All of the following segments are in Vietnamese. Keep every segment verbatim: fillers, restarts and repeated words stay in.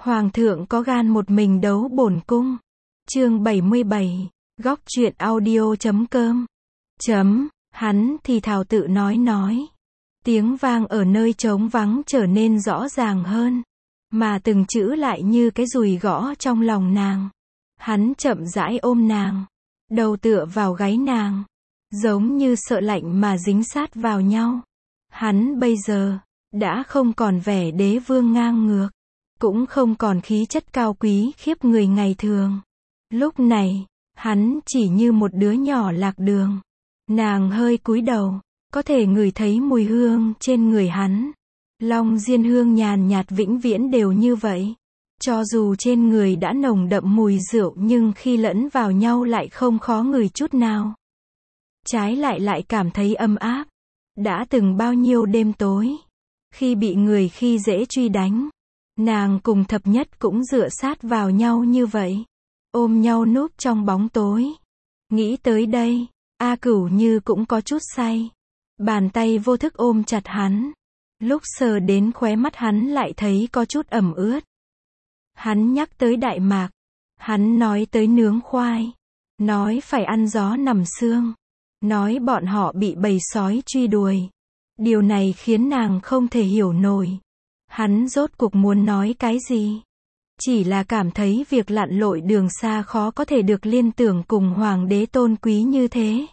Hoàng thượng có gan một mình đấu bổn cung. Chương bảy mươi bảy, góc truyện audio chấm com. Chấm, hắn thì thào tự nói nói. Tiếng vang ở nơi trống vắng trở nên rõ ràng hơn, mà từng chữ lại như cái dùi gõ trong lòng nàng. Hắn chậm rãi ôm nàng, đầu tựa vào gáy nàng, giống như sợ lạnh mà dính sát vào nhau. Hắn bây giờ đã không còn vẻ đế vương ngang ngược, cũng không còn khí chất cao quý khiếp người ngày thường. Lúc này, hắn chỉ như một đứa nhỏ lạc đường. Nàng hơi cúi đầu, có thể ngửi thấy mùi hương trên người hắn. Long diên hương nhàn nhạt vĩnh viễn đều như vậy. Cho dù trên người đã nồng đậm mùi rượu nhưng khi lẫn vào nhau lại không khó ngửi chút nào. Trái lại lại cảm thấy ấm áp. Đã từng bao nhiêu đêm tối, khi bị người khi dễ truy đánh, nàng cùng thập nhất cũng dựa sát vào nhau như vậy, ôm nhau núp trong bóng tối. Nghĩ tới đây, A Cửu như cũng có chút say. Bàn tay vô thức ôm chặt hắn. Lúc sờ đến khóe mắt hắn lại thấy có chút ẩm ướt. Hắn nhắc tới Đại Mạc. Hắn nói tới nướng khoai. Nói phải ăn gió nằm xương. Nói bọn họ bị bầy sói truy đuổi. Điều này khiến nàng không thể hiểu nổi. Hắn rốt cuộc muốn nói cái gì? Chỉ là cảm thấy việc lặn lội đường xa khó có thể được liên tưởng cùng hoàng đế tôn quý như thế.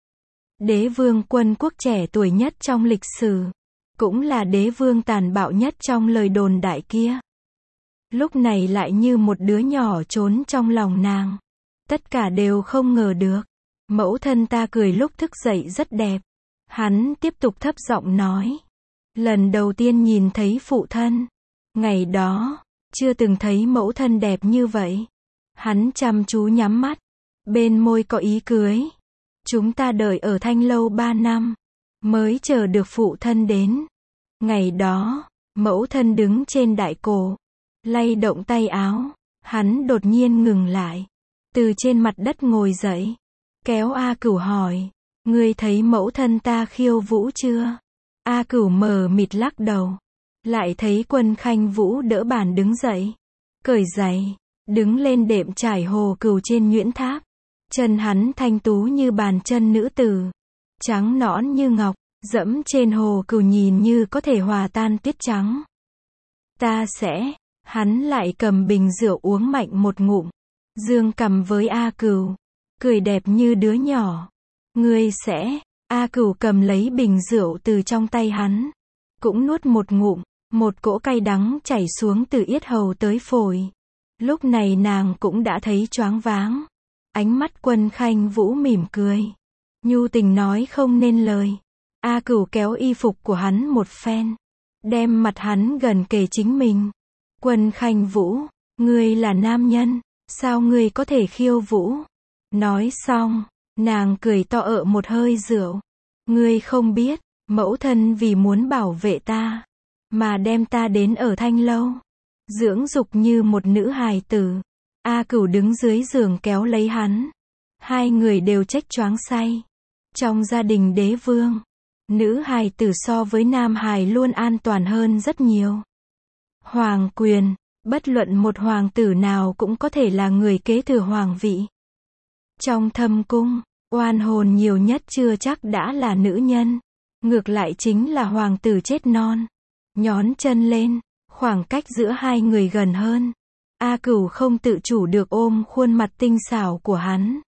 Đế vương quân quốc trẻ tuổi nhất trong lịch sử, cũng là đế vương tàn bạo nhất trong lời đồn đại kia. Lúc này lại như một đứa nhỏ trốn trong lòng nàng. Tất cả đều không ngờ được. Mẫu thân ta cười lúc thức dậy rất đẹp. Hắn tiếp tục thấp giọng nói. Lần đầu tiên nhìn thấy phụ thân. Ngày đó, chưa từng thấy mẫu thân đẹp như vậy. Hắn chăm chú nhắm mắt. Bên môi có ý cưới. Chúng ta đợi ở Thanh Lâu ba năm. Mới chờ được phụ thân đến. Ngày đó, mẫu thân đứng trên đại cổ. Lay động tay áo. Hắn đột nhiên ngừng lại. Từ trên mặt đất ngồi dậy. Kéo A Cửu hỏi. Ngươi thấy mẫu thân ta khiêu vũ chưa? A Cửu mờ mịt lắc đầu. Lại thấy Quân Khanh Vũ đỡ bàn đứng dậy. Cởi giày. Đứng lên đệm trải hồ cừu trên nhuyễn tháp. Chân hắn thanh tú như bàn chân nữ tử. Trắng nõn như ngọc. Dẫm trên hồ cừu nhìn như có thể hòa tan tuyết trắng. Ta sẽ. Hắn lại cầm bình rượu uống mạnh một ngụm. Dương cằm với A Cửu. Cười đẹp như đứa nhỏ. Ngươi sẽ. A Cửu cầm lấy bình rượu từ trong tay hắn. Cũng nuốt một ngụm. Một cỗ cay đắng chảy xuống từ yết hầu tới phổi. Lúc này nàng cũng đã thấy choáng váng. Ánh mắt Quân Khanh Vũ mỉm cười. Nhu tình nói không nên lời. A Cửu kéo y phục của hắn một phen. Đem mặt hắn gần kề chính mình. Quân Khanh Vũ, ngươi là nam nhân. Sao ngươi có thể khiêu vũ? Nói xong, nàng cười to ợ một hơi rượu. Ngươi không biết, mẫu thân vì muốn bảo vệ ta, mà đem ta đến ở Thanh Lâu. Dưỡng dục như một nữ hài tử. A Cửu đứng dưới giường kéo lấy hắn. Hai người đều trách choáng say. Trong gia đình đế vương, nữ hài tử so với nam hài luôn an toàn hơn rất nhiều. Hoàng quyền, bất luận một hoàng tử nào cũng có thể là người kế thừa hoàng vị. Trong thâm cung, oan hồn nhiều nhất chưa chắc đã là nữ nhân. Ngược lại chính là hoàng tử chết non. Nhón chân lên, khoảng cách giữa hai người gần hơn. A Cửu không tự chủ được ôm khuôn mặt tinh xảo của hắn.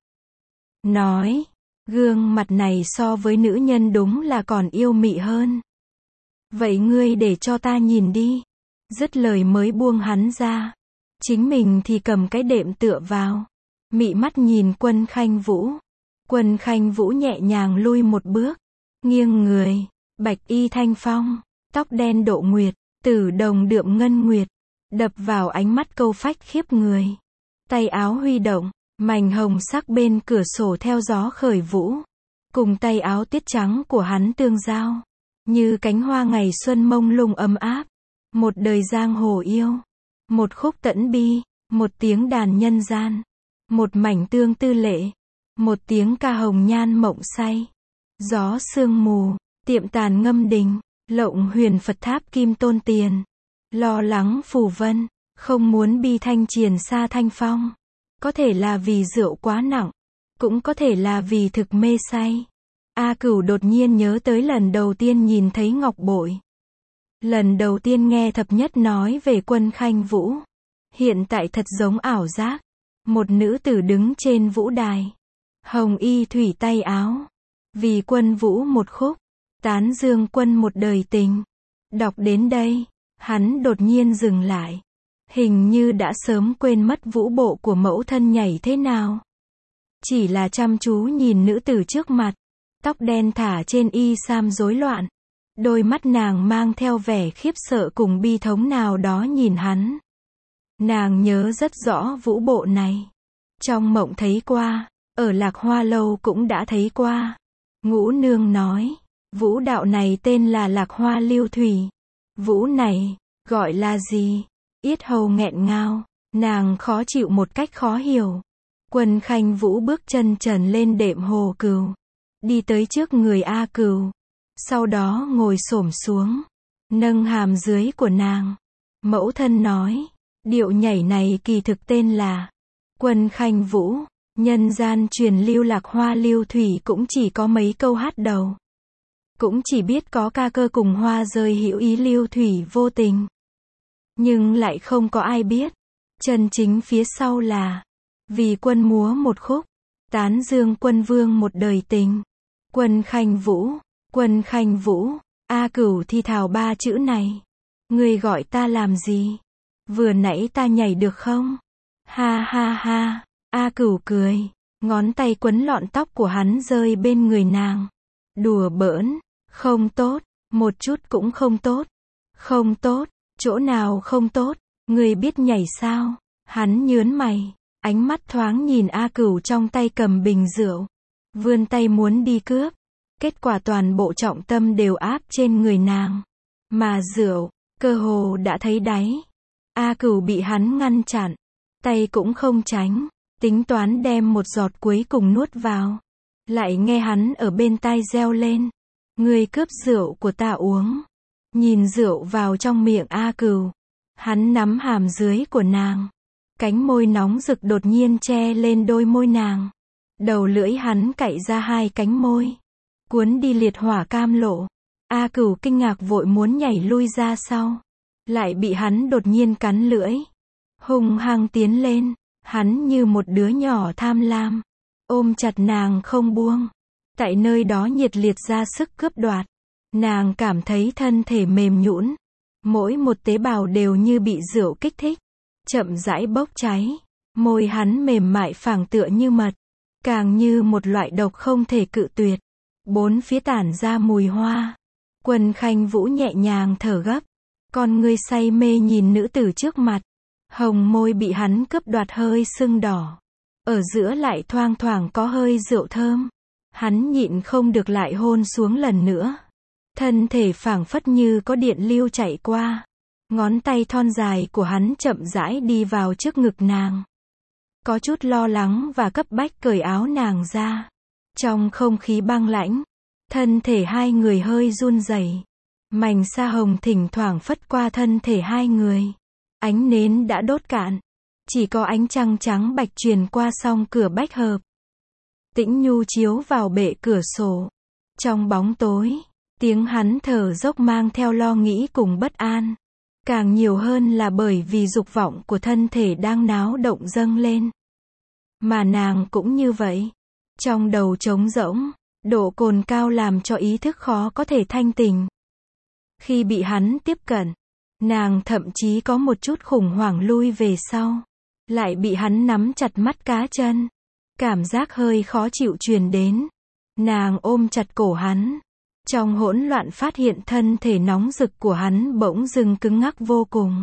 Nói, gương mặt này so với nữ nhân đúng là còn yêu mị hơn. Vậy ngươi để cho ta nhìn đi. Dứt lời mới buông hắn ra. Chính mình thì cầm cái đệm tựa vào. Mị mắt nhìn Quân Khanh Vũ. Quân Khanh Vũ nhẹ nhàng lui một bước. Nghiêng người. Bạch y thanh phong. Tóc đen độ nguyệt. Tử đồng đượm ngân nguyệt. Đập vào ánh mắt câu phách khiếp người. Tay áo huy động. Mảnh hồng sắc bên cửa sổ theo gió khởi vũ. Cùng tay áo tiết trắng của hắn tương giao. Như cánh hoa ngày xuân mông lung ấm áp. Một đời giang hồ yêu. Một khúc tẫn bi. Một tiếng đàn nhân gian. Một mảnh tương tư lệ. Một tiếng ca hồng nhan mộng say. Gió sương mù. Tiệm tàn ngâm đình. Lộng huyền Phật tháp kim tôn tiền. Lo lắng phù vân. Không muốn bi thanh triền xa thanh phong. Có thể là vì rượu quá nặng. Cũng có thể là vì thực mê say. A Cửu đột nhiên nhớ tới lần đầu tiên nhìn thấy ngọc bội. Lần đầu tiên nghe thập nhất nói về Quân Khanh Vũ. Hiện tại thật giống ảo giác. Một nữ tử đứng trên vũ đài. Hồng y thủy tay áo. Vì Quân Vũ một khúc. Tán dương quân một đời tình. Đọc đến đây, hắn đột nhiên dừng lại. Hình như đã sớm quên mất vũ bộ của mẫu thân nhảy thế nào. Chỉ là chăm chú nhìn nữ tử trước mặt. Tóc đen thả trên y sam rối loạn. Đôi mắt nàng mang theo vẻ khiếp sợ cùng bi thống nào đó nhìn hắn. Nàng nhớ rất rõ vũ bộ này. Trong mộng thấy qua, ở Lạc Hoa Lâu cũng đã thấy qua. Ngũ nương nói, vũ đạo này tên là Lạc Hoa Lưu Thủy. Vũ này, gọi là gì? Yết hầu nghẹn ngào, nàng khó chịu một cách khó hiểu. Quân Khanh Vũ bước chân trần lên đệm Hồ Cừu. Đi tới trước người A Cừu. Sau đó ngồi xổm xuống. Nâng hàm dưới của nàng. Mẫu thân nói, điệu nhảy này kỳ thực tên là Quân Khanh Vũ. Nhân gian truyền lưu Lạc Hoa Lưu Thủy cũng chỉ có mấy câu hát đầu. Cũng chỉ biết có ca cơ cùng hoa rơi hữu ý lưu thủy vô tình. Nhưng lại không có ai biết. Chân chính phía sau là vì quân múa một khúc. Tán dương quân vương một đời tình. Quân Khanh Vũ. Quân Khanh Vũ. A Cửu thi thào ba chữ này. Ngươi gọi ta làm gì? Vừa nãy ta nhảy được không? Ha ha ha. A Cửu cười. Ngón tay quấn lọn tóc của hắn rơi bên người nàng. Đùa bỡn. Không tốt. Một chút cũng không tốt. Không tốt. Chỗ nào không tốt? Ngươi biết nhảy sao? Hắn nhớn mày. Ánh mắt thoáng nhìn A Cửu trong tay cầm bình rượu. Vươn tay muốn đi cướp. Kết quả toàn bộ trọng tâm đều áp trên người nàng. Mà rượu, cơ hồ đã thấy đáy. A Cửu bị hắn ngăn chặn. Tay cũng không tránh. Tính toán đem một giọt cuối cùng nuốt vào. Lại nghe hắn ở bên tai reo lên. Ngươi cướp rượu của ta uống. Nhìn rượu vào trong miệng A Cửu. Hắn nắm hàm dưới của nàng. Cánh môi nóng rực đột nhiên che lên đôi môi nàng. Đầu lưỡi hắn cạy ra hai cánh môi. Cuốn đi liệt hỏa cam lộ. A Cửu kinh ngạc vội muốn nhảy lui ra sau. Lại bị hắn đột nhiên cắn lưỡi. Hung hăng tiến lên. Hắn như một đứa nhỏ tham lam. Ôm chặt nàng không buông. Tại nơi đó nhiệt liệt ra sức cướp đoạt. Nàng cảm thấy thân thể mềm nhũn. Mỗi một tế bào đều như bị rượu kích thích. Chậm rãi bốc cháy. Môi hắn mềm mại phảng tựa như mật. Càng như một loại độc không thể cự tuyệt. Bốn phía tản ra mùi hoa. Quân Khanh Vũ nhẹ nhàng thở gấp. Con ngươi say mê nhìn nữ tử trước mặt. Hồng môi bị hắn cướp đoạt hơi sưng đỏ. Ở giữa lại thoang thoảng có hơi rượu thơm. Hắn nhịn không được lại hôn xuống lần nữa. Thân thể phảng phất như có điện lưu chạy qua. Ngón tay thon dài của hắn chậm rãi đi vào trước ngực nàng. Có chút lo lắng và cấp bách cởi áo nàng ra. Trong không khí băng lãnh, thân thể hai người hơi run rẩy. Mảnh sa hồng thỉnh thoảng phất qua thân thể hai người. Ánh nến đã đốt cạn. Chỉ có ánh trăng trắng bạch truyền qua song cửa bách hợp. Tĩnh nhu chiếu vào bệ cửa sổ. Trong bóng tối, tiếng hắn thở dốc mang theo lo nghĩ cùng bất an. Càng nhiều hơn là bởi vì dục vọng của thân thể đang náo động dâng lên. Mà nàng cũng như vậy. Trong đầu trống rỗng, độ cồn cao làm cho ý thức khó có thể thanh tỉnh. Khi bị hắn tiếp cận, nàng thậm chí có một chút khủng hoảng lui về sau. Lại bị hắn nắm chặt mắt cá chân. Cảm giác hơi khó chịu truyền đến. Nàng ôm chặt cổ hắn. Trong hỗn loạn phát hiện thân thể nóng rực của hắn bỗng dưng cứng ngắc vô cùng.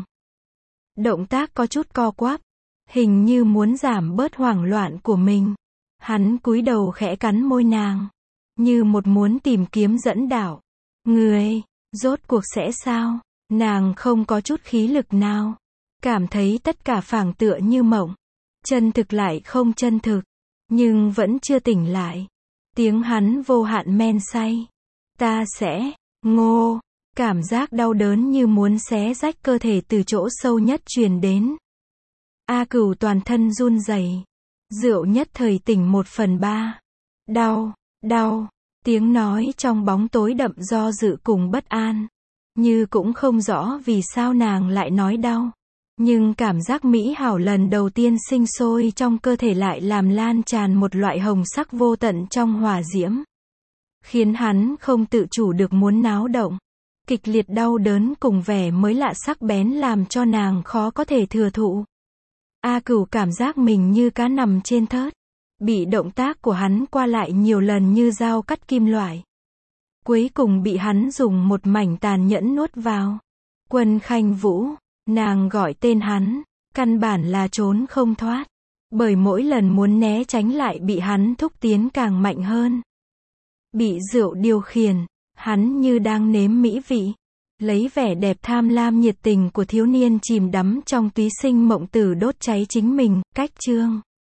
Động tác có chút co quắp. Hình như muốn giảm bớt hoảng loạn của mình. Hắn cúi đầu khẽ cắn môi nàng. Như một muốn tìm kiếm dẫn đạo. Người, rốt cuộc sẽ sao? Nàng không có chút khí lực nào. Cảm thấy tất cả phảng tựa như mộng. Chân thực lại không chân thực. Nhưng vẫn chưa tỉnh lại. Tiếng hắn vô hạn men say. Ta sẽ, ngô, Cảm giác đau đớn như muốn xé rách cơ thể từ chỗ sâu nhất truyền đến. A Cửu toàn thân run rẩy. Rượu nhất thời tỉnh một phần ba. Đau, đau, tiếng nói trong bóng tối đậm do dự cùng bất an. Như cũng không rõ vì sao nàng lại nói đau. Nhưng cảm giác mỹ hảo lần đầu tiên sinh sôi trong cơ thể lại làm lan tràn một loại hồng sắc vô tận trong hỏa diễm. Khiến hắn không tự chủ được muốn náo động. Kịch liệt đau đớn cùng vẻ mới lạ sắc bén làm cho nàng khó có thể thừa thụ. A Cửu cảm giác mình như cá nằm trên thớt. Bị động tác của hắn qua lại nhiều lần như dao cắt kim loại. Cuối cùng bị hắn dùng một mảnh tàn nhẫn nuốt vào. Quân Khanh Vũ, nàng gọi tên hắn, căn bản là trốn không thoát. Bởi mỗi lần muốn né tránh lại bị hắn thúc tiến càng mạnh hơn. Bị rượu điều khiển, hắn như đang nếm mỹ vị. Lấy vẻ đẹp tham lam nhiệt tình của thiếu niên chìm đắm trong túy sinh mộng tử đốt cháy chính mình. Cách chương